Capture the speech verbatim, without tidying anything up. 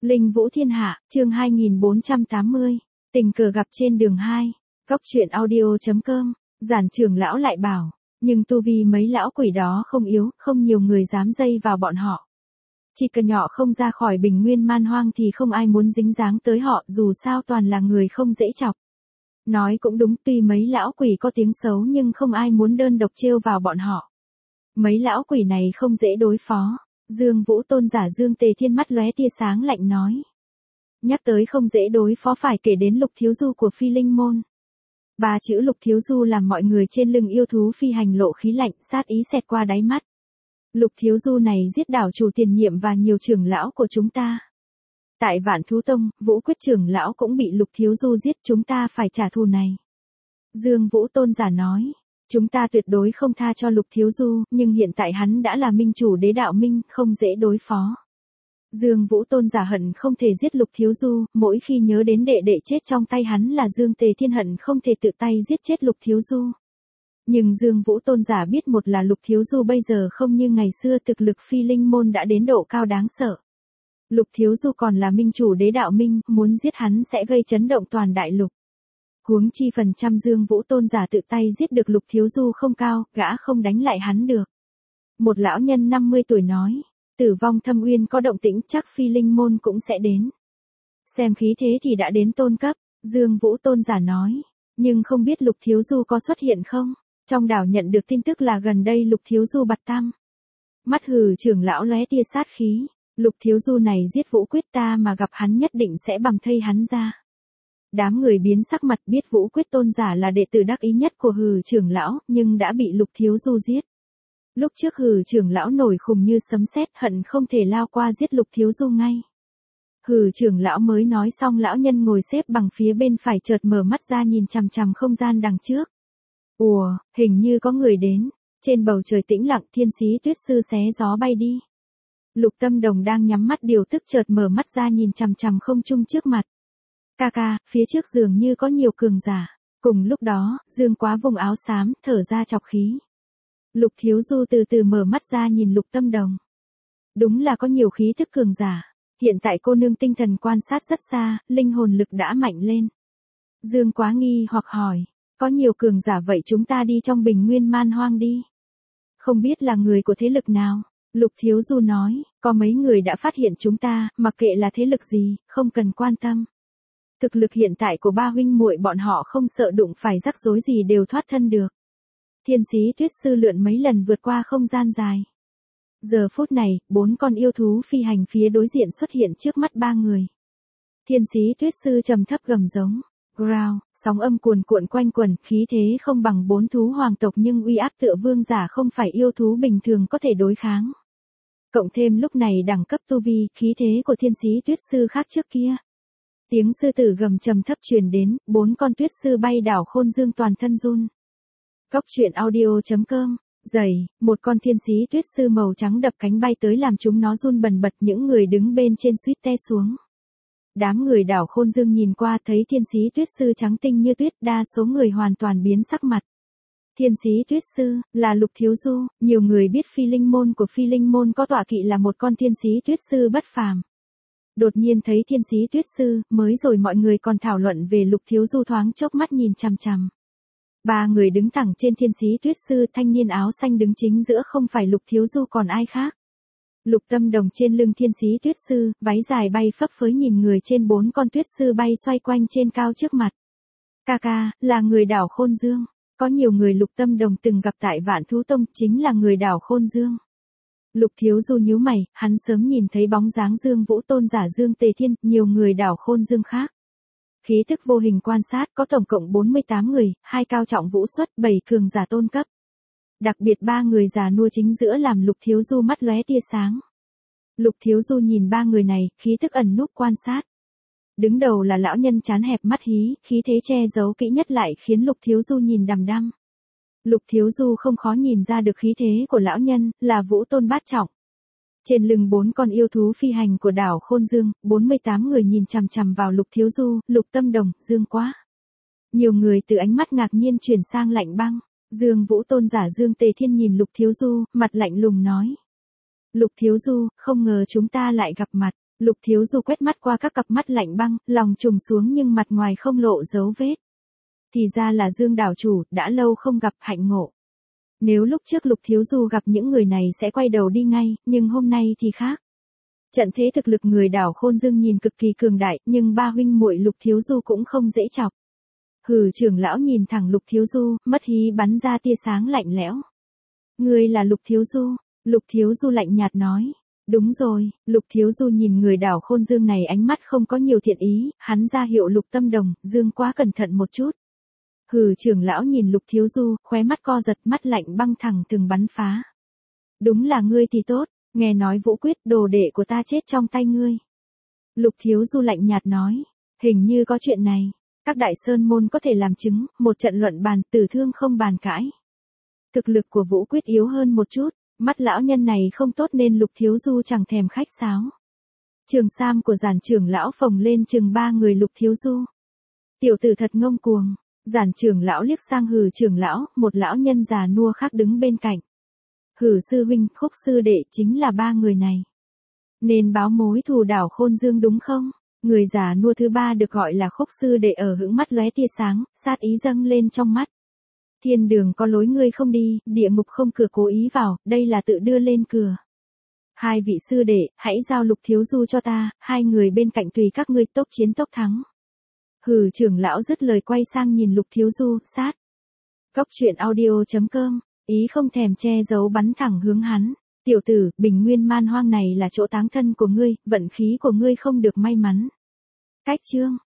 Linh Vũ Thiên Hạ, chương hai nghìn bốn trăm tám mươi. Tình cờ gặp trên đường hai. Góc truyện audio chấm com. Giản trưởng lão lại bảo, nhưng tu vi mấy lão quỷ đó không yếu, không nhiều người dám dây vào bọn họ. Chỉ cần nhỏ không ra khỏi bình nguyên man hoang thì không ai muốn dính dáng tới họ, dù sao toàn là người không dễ chọc. Nói cũng đúng, tuy mấy lão quỷ có tiếng xấu nhưng không ai muốn đơn độc trêu vào bọn họ. Mấy lão quỷ này không dễ đối phó. Dương Vũ Tôn giả Dương Tề Thiên mắt lóe tia sáng lạnh nói. Nhắc tới không dễ đối phó phải kể đến Lục Thiếu Du của Phi Linh Môn. Ba chữ Lục Thiếu Du làm mọi người trên lưng yêu thú phi hành lộ khí lạnh, sát ý xẹt qua đáy mắt. Lục Thiếu Du này giết đảo chủ tiền nhiệm và nhiều trưởng lão của chúng ta. Tại Vạn Thú Tông, Vũ Quyết trưởng lão cũng bị Lục Thiếu Du giết, chúng ta phải trả thù này. Dương Vũ Tôn giả nói. Chúng ta tuyệt đối không tha cho Lục Thiếu Du, nhưng hiện tại hắn đã là minh chủ đế đạo minh, không dễ đối phó. Dương Vũ Tôn giả hận không thể giết Lục Thiếu Du, mỗi khi nhớ đến đệ đệ chết trong tay hắn là Dương Tề Thiên hận không thể tự tay giết chết Lục Thiếu Du. Nhưng Dương Vũ Tôn giả biết một là Lục Thiếu Du bây giờ không như ngày xưa, thực lực Phi Linh Môn đã đến độ cao đáng sợ. Lục Thiếu Du còn là minh chủ đế đạo minh, muốn giết hắn sẽ gây chấn động toàn đại lục. Huống chi phần trăm Dương Vũ Tôn giả tự tay giết được Lục Thiếu Du không cao, gã không đánh lại hắn được. Một lão nhân năm mươi tuổi nói, Tử Vong Thâm Uyên có động tĩnh chắc Phi Linh Môn cũng sẽ đến. Xem khí thế thì đã đến tôn cấp, Dương Vũ Tôn giả nói, nhưng không biết Lục Thiếu Du có xuất hiện không? Trong đảo nhận được tin tức là gần đây Lục Thiếu Du bặt tăm. Mắt Hừ trưởng lão lóe tia sát khí, Lục Thiếu Du này giết Vũ Quyết ta mà gặp hắn nhất định sẽ bầm thây hắn ra. Đám người biến sắc mặt, biết Vũ Quyết tôn giả là đệ tử đắc ý nhất của Hừ trưởng lão, nhưng đã bị Lục Thiếu Du giết. Lúc trước Hừ trưởng lão nổi khùng như sấm sét, hận không thể lao qua giết Lục Thiếu Du ngay. Hừ trưởng lão mới nói xong, lão nhân ngồi xếp bằng phía bên phải chợt mở mắt ra nhìn chằm chằm không gian đằng trước. Ùa, hình như có người đến. Trên bầu trời tĩnh lặng, Thiên Sĩ Tuyết Sư xé gió bay đi. Lục Tâm Đồng đang nhắm mắt điều tức chợt mở mắt ra nhìn chằm chằm không trung trước mặt. Ca ca, phía trước dường như có nhiều cường giả. Cùng lúc đó, Dương Quá vùng áo xám, thở ra chọc khí. Lục Thiếu Du từ từ mở mắt ra nhìn Lục Tâm Đồng. Đúng là có nhiều khí thức cường giả. Hiện tại cô nương tinh thần quan sát rất xa, linh hồn lực đã mạnh lên. Dương Quá nghi hoặc hỏi, có nhiều cường giả vậy chúng ta đi trong bình nguyên man hoang đi. Không biết là người của thế lực nào? Lục Thiếu Du nói, có mấy người đã phát hiện chúng ta, mặc kệ là thế lực gì, không cần quan tâm. Thực lực hiện tại của ba huynh muội bọn họ không sợ đụng phải rắc rối gì đều thoát thân được. Thiên Sĩ Tuyết Sư lượn mấy lần vượt qua không gian dài. Giờ phút này, bốn con yêu thú phi hành phía đối diện xuất hiện trước mắt ba người. Thiên Sĩ Tuyết Sư trầm thấp gầm giống. Growl, sóng âm cuồn cuộn quanh quẩn, khí thế không bằng bốn thú hoàng tộc nhưng uy áp tựa vương giả không phải yêu thú bình thường có thể đối kháng. Cộng thêm lúc này đẳng cấp tu vi, khí thế của Thiên Sĩ Tuyết Sư khác trước kia. Tiếng sư tử gầm trầm thấp truyền đến, bốn con tuyết sư bay đảo Khôn Dương toàn thân run. Góc truyện audio chấm com. Dày, một con Thiên Sĩ Tuyết Sư màu trắng đập cánh bay tới làm chúng nó run bần bật, những người đứng bên trên suýt té xuống. Đám người đảo Khôn Dương nhìn qua thấy Thiên Sĩ Tuyết Sư trắng tinh như tuyết, đa số người hoàn toàn biến sắc mặt. Thiên Sĩ Tuyết Sư, là Lục Thiếu Du, nhiều người biết Phi Linh Môn của Phi Linh Môn có tọa kỵ là một con Thiên Sĩ Tuyết Sư bất phàm. Đột nhiên thấy Thiên Sĩ Tuyết Sư, mới rồi mọi người còn thảo luận về Lục Thiếu Du thoáng chốc mắt nhìn chằm chằm. Ba người đứng thẳng trên Thiên Sĩ Tuyết Sư, thanh niên áo xanh đứng chính giữa không phải Lục Thiếu Du còn ai khác. Lục Tâm Đồng trên lưng Thiên Sĩ Tuyết Sư, váy dài bay phấp phới nhìn người trên bốn con tuyết sư bay xoay quanh trên cao trước mặt. Ca ca, là người đảo Khôn Dương. Có nhiều người Lục Tâm Đồng từng gặp tại Vạn Thú Tông, chính là người đảo Khôn Dương. Lục Thiếu Du nhíu mày, hắn sớm nhìn thấy bóng dáng Dương Vũ Tôn giả Dương Tề Thiên, nhiều người đảo Khôn Dương khác. Khí thức vô hình quan sát, có tổng cộng bốn mươi tám người, hai cao trọng vũ xuất, bảy cường giả tôn cấp. Đặc biệt ba người già nua chính giữa làm Lục Thiếu Du mắt lóe tia sáng. Lục Thiếu Du nhìn ba người này, khí thức ẩn núp quan sát. Đứng đầu là lão nhân trán hẹp mắt hí, khí thế che giấu kỹ nhất lại khiến Lục Thiếu Du nhìn đăm đăm. Lục Thiếu Du không khó nhìn ra được khí thế của lão nhân, là Vũ Tôn bát trọng. Trên lưng bốn con yêu thú phi hành của đảo Khôn Dương, bốn mươi tám người nhìn chằm chằm vào Lục Thiếu Du, Lục Tâm Đồng, Dương Quá. Nhiều người từ ánh mắt ngạc nhiên chuyển sang lạnh băng. Dương Vũ Tôn giả Dương Tề Thiên nhìn Lục Thiếu Du, mặt lạnh lùng nói. Lục Thiếu Du, không ngờ chúng ta lại gặp mặt. Lục Thiếu Du quét mắt qua các cặp mắt lạnh băng, lòng trùng xuống nhưng mặt ngoài không lộ dấu vết. Thì ra là Dương đảo chủ, đã lâu không gặp, hạnh ngộ. Nếu lúc trước Lục Thiếu Du gặp những người này sẽ quay đầu đi ngay, nhưng hôm nay thì khác. Trận thế thực lực người đảo Khôn Dương nhìn cực kỳ cường đại, nhưng ba huynh muội Lục Thiếu Du cũng không dễ chọc. Hừ, trưởng lão nhìn thẳng Lục Thiếu Du, mất hí bắn ra tia sáng lạnh lẽo. Ngươi là Lục Thiếu Du? Lục Thiếu Du lạnh nhạt nói. Đúng rồi. Lục Thiếu Du nhìn người đảo Khôn Dương này ánh mắt không có nhiều thiện ý, hắn ra hiệu Lục Tâm Đồng, Dương quá cẩn thận một chút. Hừ, trưởng lão nhìn Lục Thiếu Du, khóe mắt co giật, mắt lạnh băng thẳng từng bắn phá. Đúng là ngươi thì tốt, nghe nói Vũ Quyết đồ đệ của ta chết trong tay ngươi. Lục Thiếu Du lạnh nhạt nói, hình như có chuyện này, các đại sơn môn có thể làm chứng, một trận luận bàn, tử thương không bàn cãi. Thực lực của Vũ Quyết yếu hơn một chút, mắt lão nhân này không tốt nên Lục Thiếu Du chẳng thèm khách sáo. Trường sam của giản trưởng lão phồng lên chừng ba người Lục Thiếu Du. Tiểu tử thật ngông cuồng. Giản trưởng lão liếc sang Hừ trưởng lão, một lão nhân già nua khác đứng bên cạnh. Hừ sư huynh, Khúc sư đệ chính là ba người này. Nên báo mối thù đảo Khôn Dương đúng không? Người già nua thứ ba được gọi là Khúc sư đệ ở hững mắt lóe tia sáng, sát ý dâng lên trong mắt. Thiên đường có lối ngươi không đi, địa ngục không cửa cố ý vào, đây là tự đưa lên cửa. Hai vị sư đệ, hãy giao Lục Thiếu Du cho ta, hai người bên cạnh tùy các ngươi tốc chiến tốc thắng. Hừ, trưởng lão dứt lời quay sang nhìn Lục Thiếu Du, sát. Góc truyện audio chấm com, ý không thèm che giấu bắn thẳng hướng hắn. Tiểu tử, bình nguyên man hoang này là chỗ táng thân của ngươi, vận khí của ngươi không được may mắn. Cách chương.